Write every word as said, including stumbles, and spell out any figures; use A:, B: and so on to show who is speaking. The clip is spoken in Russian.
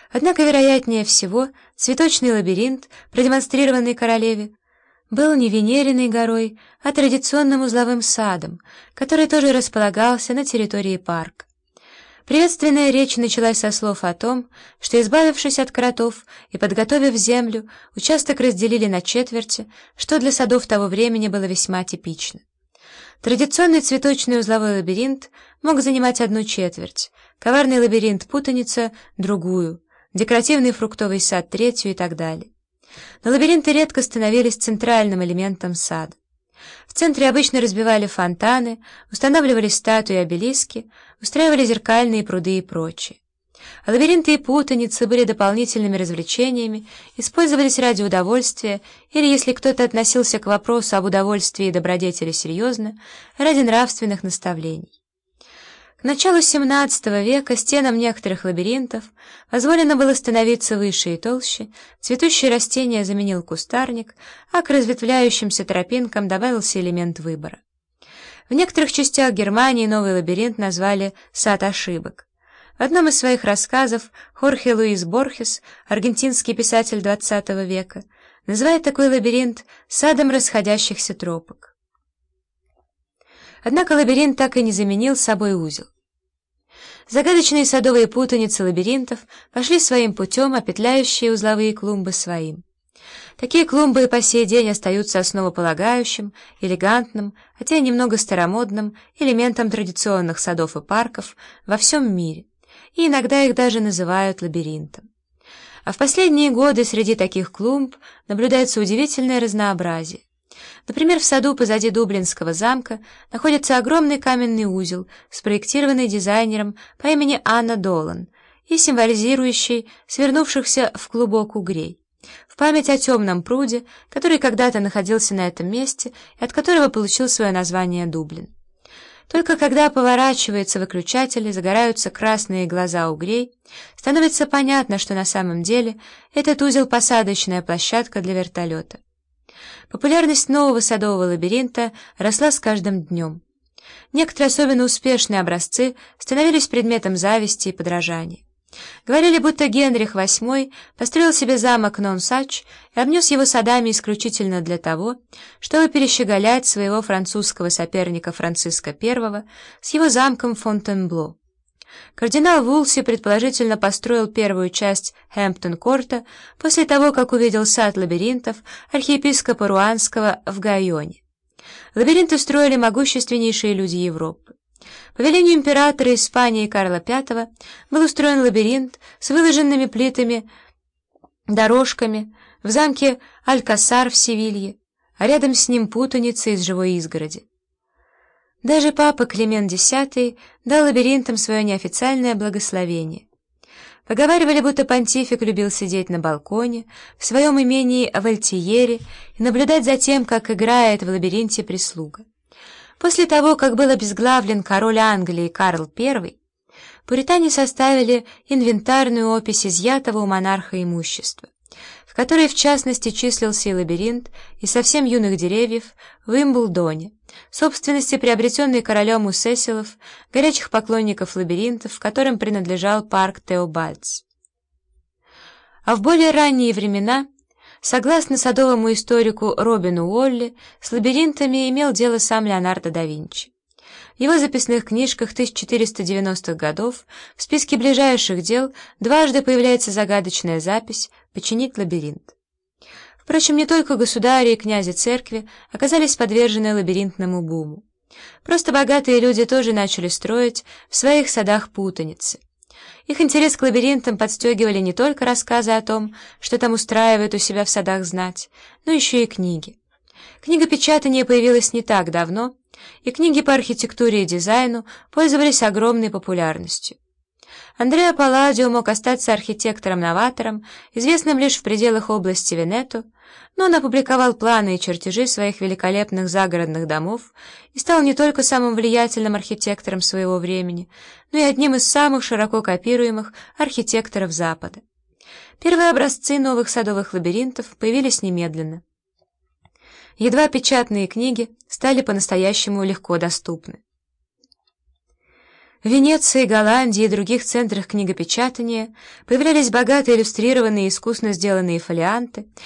A: Однако, вероятнее всего, цветочный лабиринт, продемонстрированный королеве, был не Венериной горой, а традиционным узловым садом, который тоже располагался на территории парка. Приветственная речь началась со слов о том, что, избавившись от кротов и подготовив землю, участок разделили на четверти, что для садов того времени было весьма типично. Традиционный цветочный узловой лабиринт мог занимать одну четверть, коварный лабиринт-путаница — другую, декоративный фруктовый сад — третью и так далее. Но лабиринты редко становились центральным элементом сада. В центре обычно разбивали фонтаны, устанавливали статуи и обелиски, устраивали зеркальные пруды и прочее. А лабиринты и путаницы были дополнительными развлечениями, использовались ради удовольствия или, если кто-то относился к вопросу об удовольствии и добродетели серьезно, ради нравственных наставлений. К началу семнадцатого века стенам некоторых лабиринтов позволено было становиться выше и толще, цветущие растения заменил кустарник, а к разветвляющимся тропинкам добавился элемент выбора. В некоторых частях Германии новый лабиринт назвали «сад ошибок». В одном из своих рассказов Хорхе Луис Борхес, аргентинский писатель двадцатого века, называет такой лабиринт «садом расходящихся тропок». Однако лабиринт так и не заменил собой узел. Загадочные садовые путаницы лабиринтов пошли своим путем, а петляющие узловые клумбы своим. Такие клумбы и по сей день остаются основополагающим, элегантным, хотя и немного старомодным элементом традиционных садов и парков во всем мире, и иногда их даже называют лабиринтом. А в последние годы среди таких клумб наблюдается удивительное разнообразие. Например, в саду позади Дублинского замка находится огромный каменный узел, спроектированный дизайнером по имени Анна Долан и символизирующий свернувшихся в клубок угрей, в память о темном пруде, который когда-то находился на этом месте и от которого получил свое название Дублин. Только когда поворачивается выключатель и загораются красные глаза угрей, становится понятно, что на самом деле этот узел — посадочная площадка для вертолета. Популярность нового садового лабиринта росла с каждым днем. Некоторые особенно успешные образцы становились предметом зависти и подражания. Говорили, будто Генрих восьмой построил себе замок Нонсач и обнес его садами исключительно для того, чтобы перещеголять своего французского соперника Франциска первого с его замком Фонтенбло. Кардинал Вулси предположительно построил первую часть Хэмптон-Корта после того, как увидел сад лабиринтов архиепископа Руанского в Гайоне. Лабиринты строили могущественнейшие люди Европы. По велению императора Испании Карла пятого был устроен лабиринт с выложенными плитами, дорожками в замке Алькасар в Севилье, а рядом с ним путаница из живой изгороди. Даже папа Климент X дал лабиринтам свое неофициальное благословение. Поговаривали, будто понтифик любил сидеть на балконе в своем имении в Альтиере и наблюдать за тем, как играет в лабиринте прислуга. После того, как был обезглавлен король Англии Карл первый, пуритане составили инвентарную опись изъятого у монарха имущества, в которой в частности числился и лабиринт из совсем юных деревьев в Уимблдоне, собственности, приобретенной королем у Сесилов, горячих поклонников лабиринтов, которым принадлежал парк Теобальдс. А в более ранние времена, согласно садовому историку Робину Уолли, с лабиринтами имел дело сам Леонардо да Винчи. В его записных книжках тысяча четыреста девяностых годов в списке ближайших дел дважды появляется загадочная запись «Починить лабиринт». Впрочем, не только государи и князи церкви оказались подвержены лабиринтному буму. Просто богатые люди тоже начали строить в своих садах путаницы. Их интерес к лабиринтам подстегивали не только рассказы о том, что там устраивают у себя в садах знать, но еще и книги. Книгопечатание появилось не так давно, и книги по архитектуре и дизайну пользовались огромной популярностью. Андреа Палладио мог остаться архитектором-новатором, известным лишь в пределах области Венето, но он опубликовал планы и чертежи своих великолепных загородных домов и стал не только самым влиятельным архитектором своего времени, но и одним из самых широко копируемых архитекторов Запада. Первые образцы новых садовых лабиринтов появились немедленно. Едва печатные книги стали по-настоящему легко доступны. В Венеции, Голландии и других центрах книгопечатания появлялись богато иллюстрированные и искусно сделанные фолианты,